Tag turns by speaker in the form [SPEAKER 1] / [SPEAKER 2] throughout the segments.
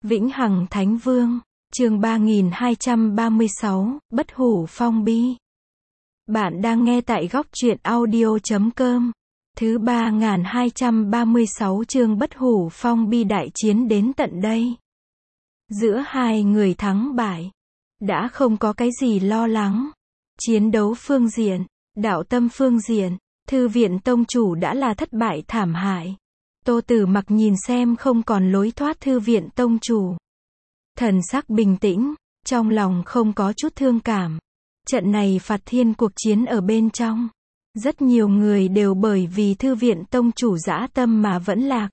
[SPEAKER 1] Vĩnh Hằng Thánh Vương, chương 3236, Bất Hủ Phong Bi. Bạn đang nghe tại góc truyện audio.com. Thứ 3236 chương Bất Hủ Phong Bi đại chiến đến tận đây. Giữa hai người thắng bại, đã không có cái gì lo lắng. Chiến đấu phương diện, đạo tâm phương diện, thư viện tông chủ đã là thất bại thảm hại. Tô Tử Mặc nhìn xem không còn lối thoát thư viện tông chủ. Thần sắc bình tĩnh, trong lòng không có chút thương cảm. Trận này phạt thiên cuộc chiến ở bên trong. Rất nhiều người đều bởi vì thư viện tông chủ dã tâm mà vẫn lạc.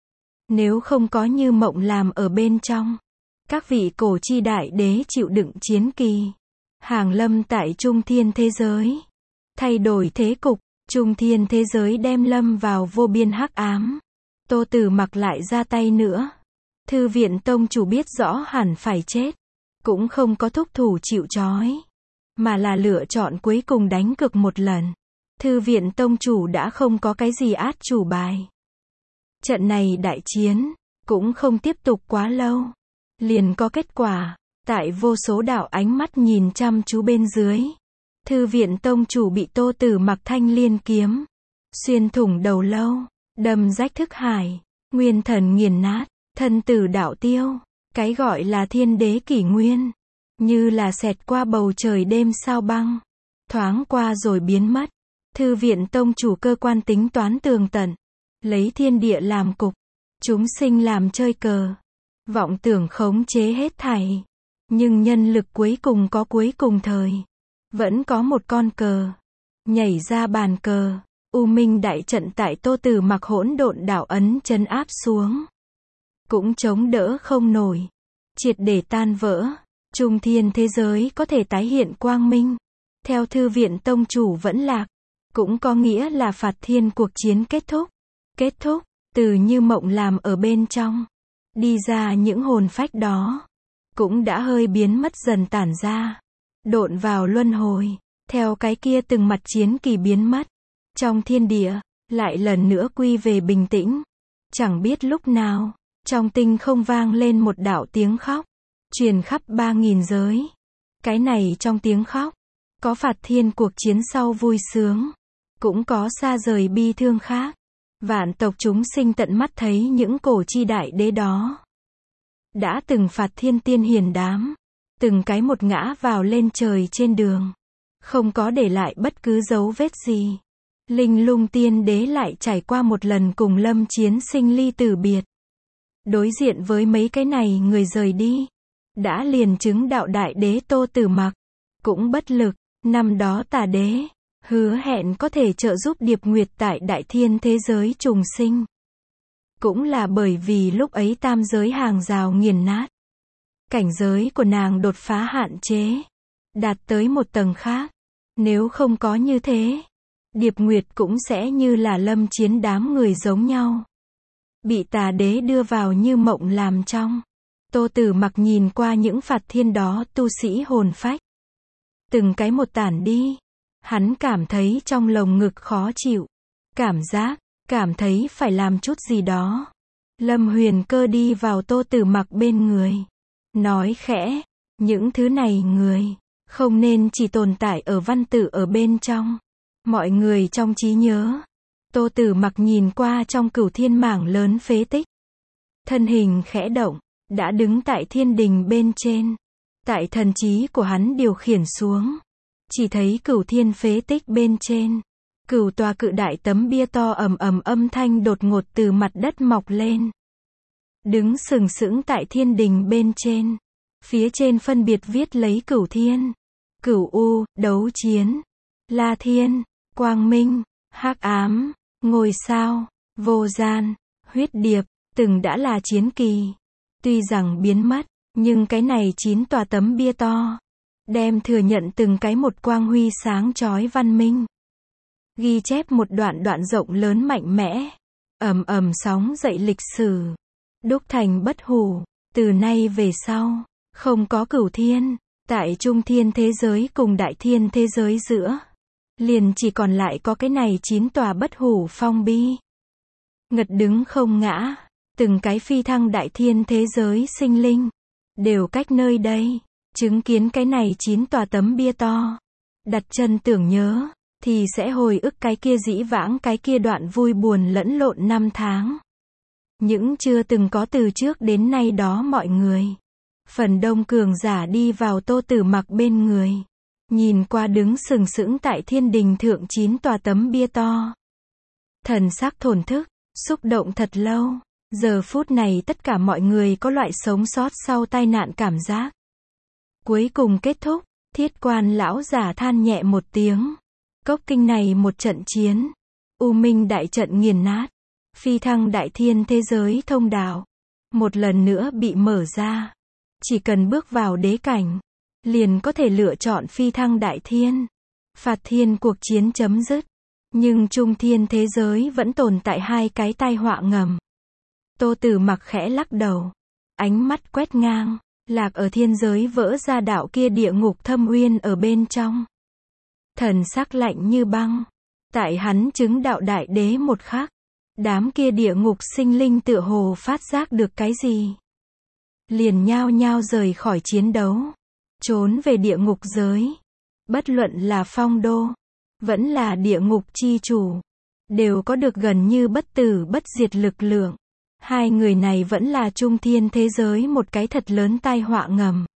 [SPEAKER 1] Nếu không có Như Mộng làm ở bên trong, các vị cổ chi đại đế chịu đựng chiến kỳ, hàng lâm tại trung thiên thế giới. Thay đổi thế cục, trung thiên thế giới đem lâm vào vô biên hắc ám. Tô Tử Mặc lại ra tay nữa. Thư viện tông chủ biết rõ hẳn phải chết, cũng không có thúc thủ chịu trói, mà là lựa chọn cuối cùng đánh cược một lần. Thư viện tông chủ đã không có cái gì át chủ bài. Trận này đại chiến, cũng không tiếp tục quá lâu. Liền có kết quả, tại vô số đạo ánh mắt nhìn chăm chú bên dưới. Thư viện tông chủ bị Tô Tử Mặc thanh liên kiếm xuyên thủng đầu lâu, đâm rách thức hải, nguyên thần nghiền nát, thân tử đạo tiêu. Cái gọi là thiên đế kỷ nguyên, như là xẹt qua bầu trời đêm sao băng, thoáng qua rồi biến mất. Thư viện tông chủ cơ quan tính toán tường tận, lấy thiên địa làm cục, chúng sinh làm chơi cờ, vọng tưởng khống chế hết thảy. Nhưng nhân lực cuối cùng có cuối cùng thời, vẫn có một con cờ nhảy ra bàn cờ. U Minh đại trận tại Tô Tử Mặc hỗn độn đạo ấn trấn áp xuống, cũng chống đỡ không nổi, triệt để tan vỡ. Trung thiên thế giới có thể tái hiện quang minh, theo thư viện tông chủ vẫn lạc, cũng có nghĩa là phạt thiên cuộc chiến kết thúc. Kết thúc, từ Như Mộng làm ở bên trong đi ra những hồn phách đó, cũng đã hơi biến mất dần tản ra, độn vào luân hồi, theo cái kia từng mặt chiến kỳ biến mất. Trong thiên địa, lại lần nữa quy về bình tĩnh. Chẳng biết lúc nào, trong tinh không vang lên một đạo tiếng khóc, truyền khắp 3000 giới. Cái này trong tiếng khóc, có phạt thiên cuộc chiến sau vui sướng, cũng có xa rời bi thương khác. Vạn tộc chúng sinh tận mắt thấy những cổ chi đại đế đó, đã từng phạt thiên tiên hiền đám, từng cái một ngã vào lên trời trên đường, không có để lại bất cứ dấu vết gì. Linh Lung tiên đế lại trải qua một lần cùng Lâm chiến sinh ly tử biệt. Đối diện với mấy cái này người rời đi, đã liền chứng đạo đại đế Tô Tử Mặc, cũng bất lực. Năm đó Tà đế hứa hẹn có thể trợ giúp Điệp Nguyệt tại đại thiên thế giới trùng sinh. Cũng là bởi vì lúc ấy tam giới hàng rào nghiền nát, cảnh giới của nàng đột phá hạn chế, đạt tới một tầng khác. Nếu không có như thế, Điệp Nguyệt cũng sẽ như là Lâm chiến đám người giống nhau, bị Tà đế đưa vào Như Mộng làm trong. Tô Tử Mặc nhìn qua những phạt thiên đó tu sĩ hồn phách, từng cái một tản đi. Hắn cảm thấy trong lồng ngực khó chịu, cảm thấy phải làm chút gì đó. Lâm Huyền Cơ đi vào Tô Tử Mặc bên người, nói khẽ, những thứ này người, không nên chỉ tồn tại ở văn tự ở bên trong. Mọi người trong trí nhớ. Tô Tử Mặc nhìn qua trong cửu thiên mảng lớn phế tích, thân hình khẽ động, đã đứng tại thiên đình bên trên. Tại thần trí của hắn điều khiển xuống, chỉ thấy cửu thiên phế tích bên trên, cửu tòa cự đại tấm bia to ầm ầm âm thanh đột ngột từ mặt đất mọc lên, đứng sừng sững tại thiên đình bên trên. Phía trên phân biệt viết lấy Cửu Thiên, Cửu U, Đấu Chiến, La Thiên, Quang Minh, Hắc Ám, Ngôi Sao, Vô Gian, Huyết Điệp, từng đã là chiến kỳ. Tuy rằng biến mất, nhưng cái này 9 tòa tấm bia to, đem thừa nhận từng cái một quang huy sáng chói văn minh. Ghi chép một đoạn rộng lớn mạnh mẽ, ầm ầm sóng dậy lịch sử, đúc thành bất hủ. Từ nay về sau, không có cửu thiên, tại trung thiên thế giới cùng đại thiên thế giới giữa, liền chỉ còn lại có cái này 9 tòa bất hủ phong bi. Ngật đứng không ngã, từng cái phi thăng đại thiên thế giới sinh linh, đều cách nơi đây, chứng kiến cái này 9 tòa tấm bia to. Đặt chân tưởng nhớ, thì sẽ hồi ức cái kia dĩ vãng cái kia đoạn vui buồn lẫn lộn năm tháng. Những chưa từng có từ trước đến nay đó mọi người. Phần đông cường giả đi vào Tô Tử Mặc bên người. Nhìn qua đứng sừng sững tại thiên đình thượng 9 tòa tấm bia to. Thần sắc thổn thức, xúc động thật lâu. Giờ phút này tất cả mọi người có loại sống sót sau tai nạn cảm giác. Cuối cùng kết thúc, Thiết Quan lão giả than nhẹ một tiếng. Cốc kinh này một trận chiến. U Minh đại trận nghiền nát. Phi thăng đại thiên thế giới thông đạo. Một lần nữa bị mở ra. Chỉ cần bước vào đế cảnh. Liền có thể lựa chọn phi thăng đại thiên. Phạt thiên cuộc chiến chấm dứt. Nhưng trung thiên thế giới vẫn tồn tại hai cái tai họa ngầm. Tô Tử Mặc khẽ lắc đầu. Ánh mắt quét ngang. Lạc ở thiên giới vỡ ra đạo kia địa ngục thâm uyên ở bên trong. Thần sắc lạnh như băng. Tại hắn chứng đạo đại đế một khắc. Đám kia địa ngục sinh linh tựa hồ phát giác được cái gì. Liền nhao nhao rời khỏi chiến đấu. Trốn về địa ngục giới. Bất luận là Phong Đô. Vẫn là địa ngục chi chủ. Đều có được gần như bất tử bất diệt lực lượng. Hai người này vẫn là trung thiên thế giới một cái thật lớn tai họa ngầm.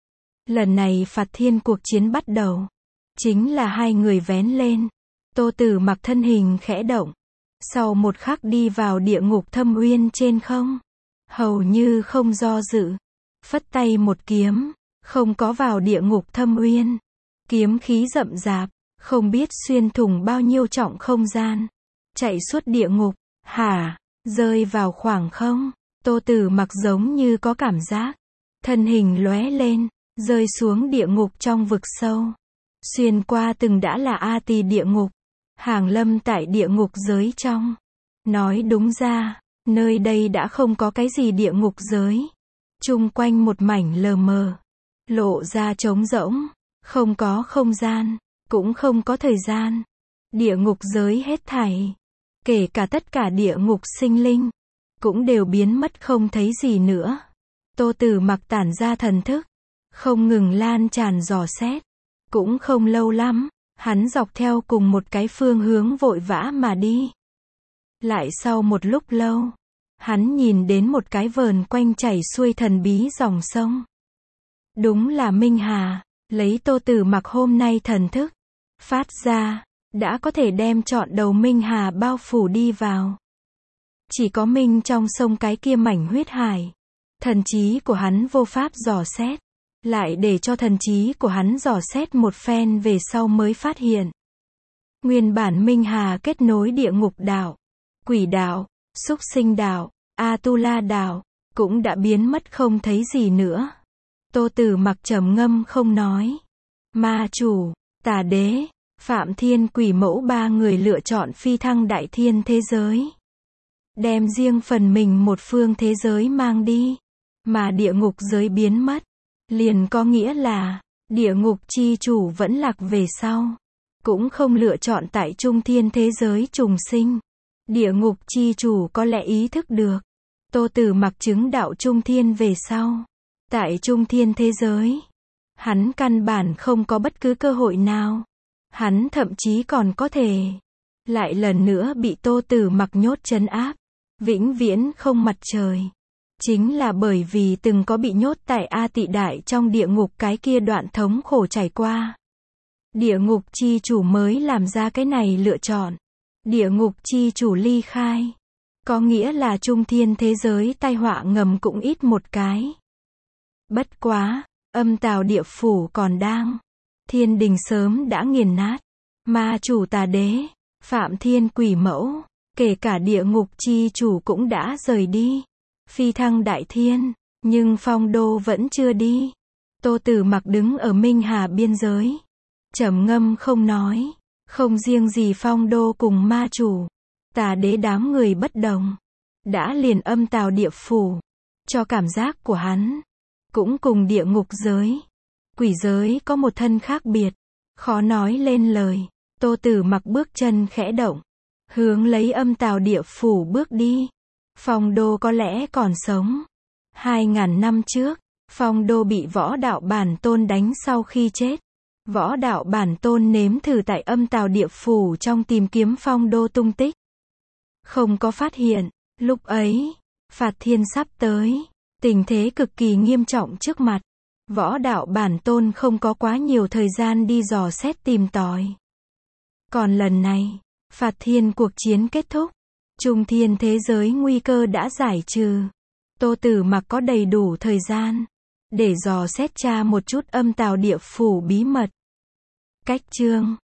[SPEAKER 1] Lần này phạt thiên cuộc chiến bắt đầu. Chính là hai người vén lên. Tô Tử Mặc thân hình khẽ động. Sau một khắc đi vào địa ngục thâm uyên trên không. Hầu như không do dự. Phất tay một kiếm. Không có vào địa ngục thâm uyên. Kiếm khí rậm rạp. Không biết xuyên thủng bao nhiêu trọng không gian. Chạy suốt địa ngục. Hả? Rơi vào khoảng không. Tô Tử Mặc giống như có cảm giác. Thân hình lóe lên. Rơi xuống địa ngục trong vực sâu. Xuyên qua từng đã là A Tỳ địa ngục. Hàng lâm tại địa ngục giới trong. Nói đúng ra, nơi đây đã không có cái gì địa ngục giới. Chung quanh một mảnh lờ mờ. Lộ ra trống rỗng. Không có không gian. Cũng không có thời gian. Địa ngục giới hết thảy. Kể cả tất cả địa ngục sinh linh. Cũng đều biến mất không thấy gì nữa. Tô Tử Mặc tản ra thần thức. Không ngừng lan tràn dò xét. Cũng không lâu lắm. Hắn dọc theo cùng một cái phương hướng vội vã mà đi. Lại sau một lúc lâu. Hắn nhìn đến một cái vờn quanh chảy xuôi thần bí dòng sông. Đúng là Minh Hà. Lấy Tô Tử Mặc hôm nay thần thức. Phát ra. Đã có thể đem trọn đầu Minh Hà bao phủ đi vào. Chỉ có Minh trong sông cái kia mảnh huyết hải. Thần trí của hắn vô pháp dò xét. Lại để cho thần trí của hắn dò xét một phen về sau mới phát hiện. Nguyên bản Minh Hà kết nối địa ngục đạo, quỷ đạo, súc sinh đạo, A-tu-la đạo, cũng đã biến mất không thấy gì nữa. Tô Tử Mặc trầm ngâm không nói. Ma chủ, Tà Đế, Phạm Thiên Quỷ Mẫu ba người lựa chọn phi thăng đại thiên thế giới. Đem riêng phần mình một phương thế giới mang đi. Mà địa ngục giới biến mất. Liền có nghĩa là, địa ngục chi chủ vẫn lạc về sau. Cũng không lựa chọn tại trung thiên thế giới trùng sinh. Địa ngục chi chủ có lẽ ý thức được. Tô Tử Mặc chứng đạo trung thiên về sau. Tại trung thiên thế giới. Hắn căn bản không có bất cứ cơ hội nào. Hắn thậm chí còn có thể. Lại lần nữa bị Tô Tử Mặc nhốt trấn áp. Vĩnh viễn không mặt trời. Chính là bởi vì từng có bị nhốt tại A Tị Đại trong địa ngục cái kia đoạn thống khổ trải qua. Địa ngục chi chủ mới làm ra cái này lựa chọn. Địa ngục chi chủ ly khai. Có nghĩa là trung thiên thế giới tai họa ngầm cũng ít một cái. Bất quá, âm tào địa phủ còn đang. Thiên đình sớm đã nghiền nát. Ma chủ Tà Đế, Phạm Thiên Quỷ Mẫu, kể cả địa ngục chi chủ cũng đã rời đi. Phi thăng đại thiên, nhưng Phong Đô vẫn chưa đi. Tô Tử Mặc đứng ở Minh Hà biên giới. Trầm ngâm không nói. Không riêng gì Phong Đô cùng ma chủ. Tà Đế đám người bất đồng. Đã liền âm tào địa phủ. Cho cảm giác của hắn. Cũng cùng địa ngục giới. Quỷ giới có một thân khác biệt. Khó nói lên lời. Tô Tử Mặc bước chân khẽ động. Hướng lấy âm tào địa phủ bước đi. Phong Đô có lẽ còn sống. 2.000 năm trước, Phong Đô bị Võ Đạo Bản Tôn đánh sau khi chết. Võ Đạo Bản Tôn nếm thử tại Âm Tào Địa Phủ trong tìm kiếm Phong Đô tung tích. Không có phát hiện. Lúc ấy, phạt thiên sắp tới. Tình thế cực kỳ nghiêm trọng trước mặt. Võ Đạo Bản Tôn không có quá nhiều thời gian đi dò xét tìm tòi. Còn lần này, phạt thiên cuộc chiến kết thúc. Trung thiên thế giới nguy cơ đã giải trừ. Tô Tử Mặc có đầy đủ thời gian để dò xét tra một chút Âm Tào Địa Phủ bí mật. Cách chương